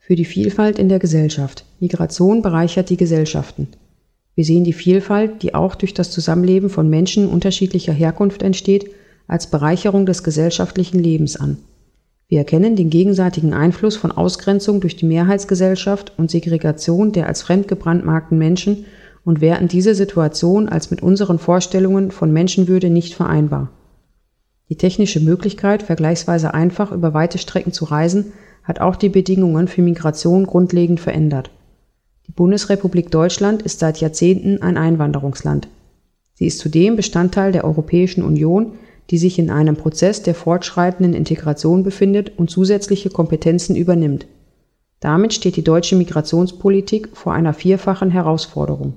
Für die Vielfalt in der Gesellschaft. Migration bereichert die Gesellschaften. Wir sehen die Vielfalt, die auch durch das Zusammenleben von Menschen unterschiedlicher Herkunft entsteht, als Bereicherung des gesellschaftlichen Lebens an. Wir erkennen den gegenseitigen Einfluss von Ausgrenzung durch die Mehrheitsgesellschaft und Segregation der als fremd gebrandmarkten Menschen und werten diese Situation als mit unseren Vorstellungen von Menschenwürde nicht vereinbar. Die technische Möglichkeit, vergleichsweise einfach über weite Strecken zu reisen, hat auch die Bedingungen für Migration grundlegend verändert. Die Bundesrepublik Deutschland ist seit Jahrzehnten ein Einwanderungsland. Sie ist zudem Bestandteil der Europäischen Union, die sich in einem Prozess der fortschreitenden Integration befindet und zusätzliche Kompetenzen übernimmt. Damit steht die deutsche Migrationspolitik vor einer vierfachen Herausforderung.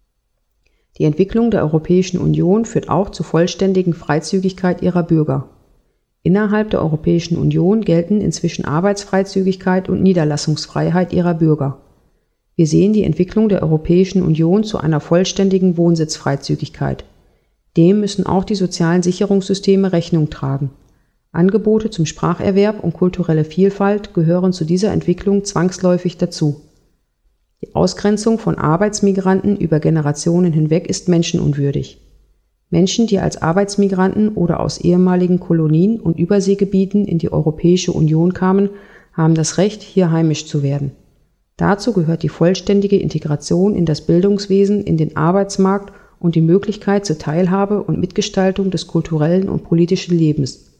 Die Entwicklung der Europäischen Union führt auch zur vollständigen Freizügigkeit ihrer Bürger. Innerhalb der Europäischen Union gelten inzwischen Arbeitsfreizügigkeit und Niederlassungsfreiheit ihrer Bürger. Wir sehen die Entwicklung der Europäischen Union zu einer vollständigen Wohnsitzfreizügigkeit. Dem müssen auch die sozialen Sicherungssysteme Rechnung tragen. Angebote zum Spracherwerb und kulturelle Vielfalt gehören zu dieser Entwicklung zwangsläufig dazu. Die Ausgrenzung von Arbeitsmigranten über Generationen hinweg ist menschenunwürdig. Menschen, die als Arbeitsmigranten oder aus ehemaligen Kolonien und Überseegebieten in die Europäische Union kamen, haben das Recht, hier heimisch zu werden. Dazu gehört die vollständige Integration in das Bildungswesen, in den Arbeitsmarkt und die Möglichkeit zur Teilhabe und Mitgestaltung des kulturellen und politischen Lebens.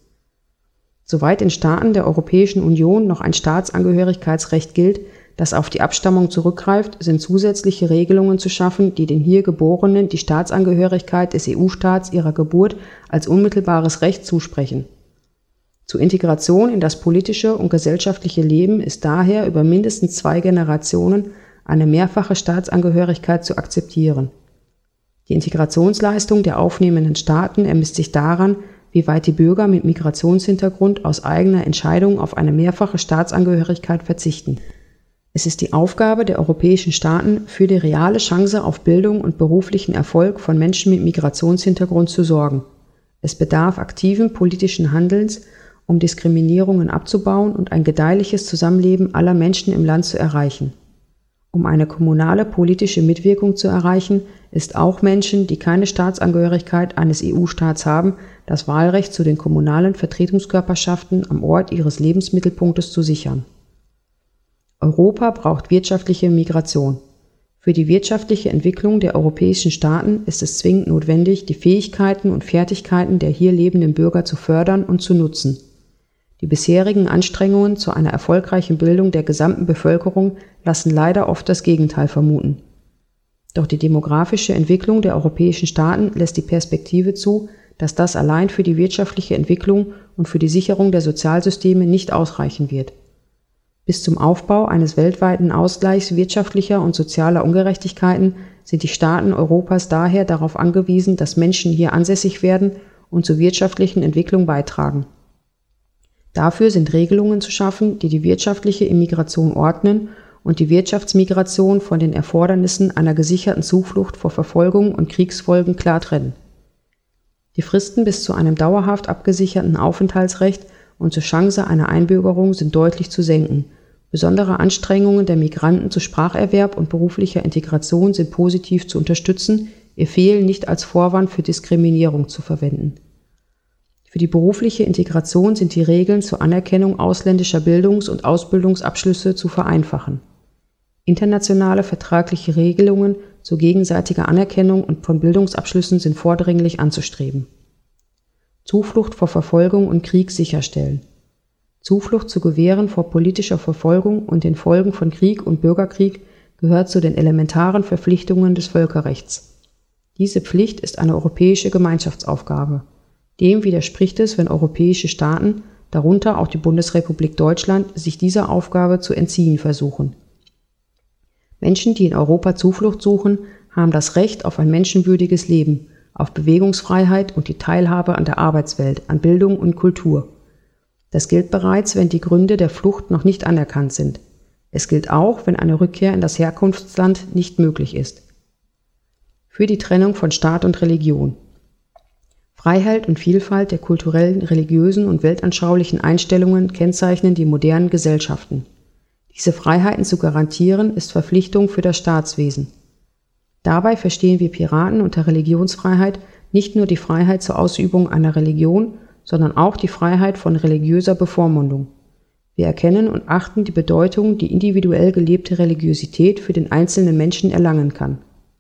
Soweit in Staaten der Europäischen Union noch ein Staatsangehörigkeitsrecht gilt, das auf die Abstammung zurückgreift, sind zusätzliche Regelungen zu schaffen, die den hier Geborenen die Staatsangehörigkeit des EU-Staats ihrer Geburt als unmittelbares Recht zusprechen. Zur Integration in das politische und gesellschaftliche Leben ist daher über mindestens 2 Generationen eine mehrfache Staatsangehörigkeit zu akzeptieren. Die Integrationsleistung der aufnehmenden Staaten ermisst sich daran, wie weit die Bürger mit Migrationshintergrund aus eigener Entscheidung auf eine mehrfache Staatsangehörigkeit verzichten. Es ist die Aufgabe der europäischen Staaten, für die reale Chance auf Bildung und beruflichen Erfolg von Menschen mit Migrationshintergrund zu sorgen. Es bedarf aktiven politischen Handelns, um Diskriminierungen abzubauen und ein gedeihliches Zusammenleben aller Menschen im Land zu erreichen. Um eine kommunale politische Mitwirkung zu erreichen, ist auch Menschen, die keine Staatsangehörigkeit eines EU-Staats haben, das Wahlrecht zu den kommunalen Vertretungskörperschaften am Ort ihres Lebensmittelpunktes zu sichern. Europa braucht wirtschaftliche Migration. Für die wirtschaftliche Entwicklung der europäischen Staaten ist es zwingend notwendig, die Fähigkeiten und Fertigkeiten der hier lebenden Bürger zu fördern und zu nutzen. Die bisherigen Anstrengungen zu einer erfolgreichen Bildung der gesamten Bevölkerung lassen leider oft das Gegenteil vermuten. Doch die demografische Entwicklung der europäischen Staaten lässt die Perspektive zu, dass das allein für die wirtschaftliche Entwicklung und für die Sicherung der Sozialsysteme nicht ausreichen wird. Bis zum Aufbau eines weltweiten Ausgleichs wirtschaftlicher und sozialer Ungerechtigkeiten sind die Staaten Europas daher darauf angewiesen, dass Menschen hier ansässig werden und zur wirtschaftlichen Entwicklung beitragen. Dafür sind Regelungen zu schaffen, die die wirtschaftliche Immigration ordnen und die Wirtschaftsmigration von den Erfordernissen einer gesicherten Zuflucht vor Verfolgung und Kriegsfolgen klar trennen. Die Fristen bis zu einem dauerhaft abgesicherten Aufenthaltsrecht und zur Chance einer Einbürgerung sind deutlich zu senken. Besondere Anstrengungen der Migranten zu Spracherwerb und beruflicher Integration sind positiv zu unterstützen, ihr Fehlen nicht als Vorwand für Diskriminierung zu verwenden. Für die berufliche Integration sind die Regeln zur Anerkennung ausländischer Bildungs- und Ausbildungsabschlüsse zu vereinfachen. Internationale vertragliche Regelungen zur gegenseitiger Anerkennung und von Bildungsabschlüssen sind vordringlich anzustreben. Zuflucht vor Verfolgung und Krieg sicherstellen. Zuflucht zu gewähren vor politischer Verfolgung und den Folgen von Krieg und Bürgerkrieg gehört zu den elementaren Verpflichtungen des Völkerrechts. Diese Pflicht ist eine europäische Gemeinschaftsaufgabe. Dem widerspricht es, wenn europäische Staaten, darunter auch die Bundesrepublik Deutschland, sich dieser Aufgabe zu entziehen versuchen. Menschen, die in Europa Zuflucht suchen, haben das Recht auf ein menschenwürdiges Leben, auf Bewegungsfreiheit und die Teilhabe an der Arbeitswelt, an Bildung und Kultur. Das gilt bereits, wenn die Gründe der Flucht noch nicht anerkannt sind. Es gilt auch, wenn eine Rückkehr in das Herkunftsland nicht möglich ist. Für die Trennung von Staat und Religion. Freiheit und Vielfalt der kulturellen, religiösen und weltanschaulichen Einstellungen kennzeichnen die modernen Gesellschaften. Diese Freiheiten zu garantieren, ist Verpflichtung für das Staatswesen. Dabei verstehen wir Piraten unter Religionsfreiheit nicht nur die Freiheit zur Ausübung einer Religion, sondern auch die Freiheit von religiöser Bevormundung. Wir erkennen und achten die Bedeutung, die individuell gelebte Religiosität für den einzelnen Menschen erlangen kann.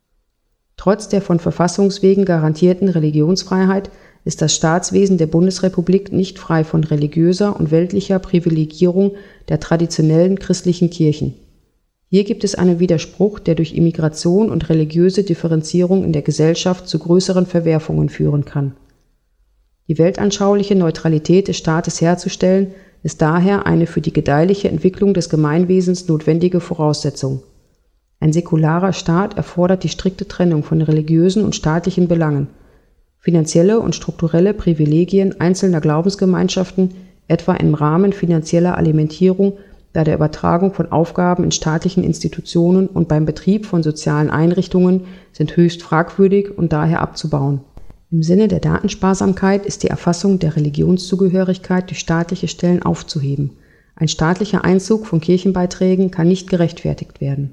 Trotz der von Verfassungswegen garantierten Religionsfreiheit ist das Staatswesen der Bundesrepublik nicht frei von religiöser und weltlicher Privilegierung der traditionellen christlichen Kirchen. Hier gibt es einen Widerspruch, der durch Immigration und religiöse Differenzierung in der Gesellschaft zu größeren Verwerfungen führen kann. Die weltanschauliche Neutralität des Staates herzustellen, ist daher eine für die gedeihliche Entwicklung des Gemeinwesens notwendige Voraussetzung. Ein säkularer Staat erfordert die strikte Trennung von religiösen und staatlichen Belangen. Finanzielle und strukturelle Privilegien einzelner Glaubensgemeinschaften, etwa im Rahmen finanzieller Alimentierung, bei der Übertragung von Aufgaben in staatlichen Institutionen und beim Betrieb von sozialen Einrichtungen, sind höchst fragwürdig und daher abzubauen. Im Sinne der Datensparsamkeit ist die Erfassung der Religionszugehörigkeit durch staatliche Stellen aufzuheben. Ein staatlicher Einzug von Kirchenbeiträgen kann nicht gerechtfertigt werden.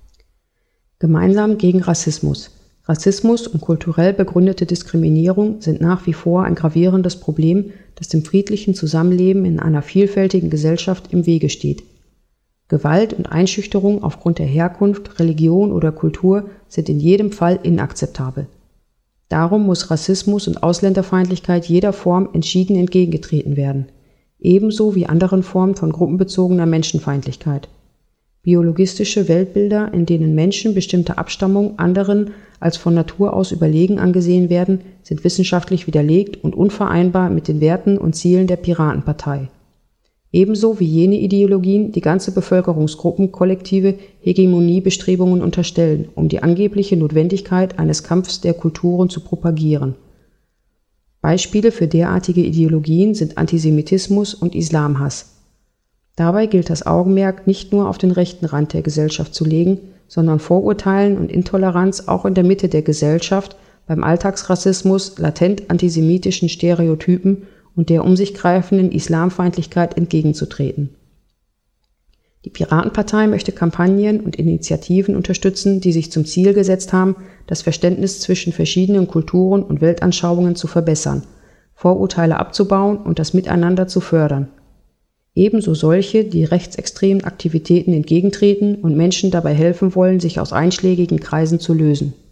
Gemeinsam gegen Rassismus. Rassismus und kulturell begründete Diskriminierung sind nach wie vor ein gravierendes Problem, das dem friedlichen Zusammenleben in einer vielfältigen Gesellschaft im Wege steht. Gewalt und Einschüchterung aufgrund der Herkunft, Religion oder Kultur sind in jedem Fall inakzeptabel. Darum muss Rassismus und Ausländerfeindlichkeit jeder Form entschieden entgegengetreten werden, ebenso wie anderen Formen von gruppenbezogener Menschenfeindlichkeit. Biologistische Weltbilder, in denen Menschen bestimmter Abstammung anderen als von Natur aus überlegen angesehen werden, sind wissenschaftlich widerlegt und unvereinbar mit den Werten und Zielen der Piratenpartei. Ebenso wie jene Ideologien, die ganze Bevölkerungsgruppen kollektive Hegemoniebestrebungen unterstellen, um die angebliche Notwendigkeit eines Kampfs der Kulturen zu propagieren. Beispiele für derartige Ideologien sind Antisemitismus und Islamhass. Dabei gilt das Augenmerk nicht nur auf den rechten Rand der Gesellschaft zu legen, sondern Vorurteilen und Intoleranz auch in der Mitte der Gesellschaft, beim Alltagsrassismus, latent antisemitischen Stereotypen und der um sich greifenden Islamfeindlichkeit entgegenzutreten. Die Piratenpartei möchte Kampagnen und Initiativen unterstützen, die sich zum Ziel gesetzt haben, das Verständnis zwischen verschiedenen Kulturen und Weltanschauungen zu verbessern, Vorurteile abzubauen und das Miteinander zu fördern. Ebenso solche, die rechtsextremen Aktivitäten entgegentreten und Menschen dabei helfen wollen, sich aus einschlägigen Kreisen zu lösen.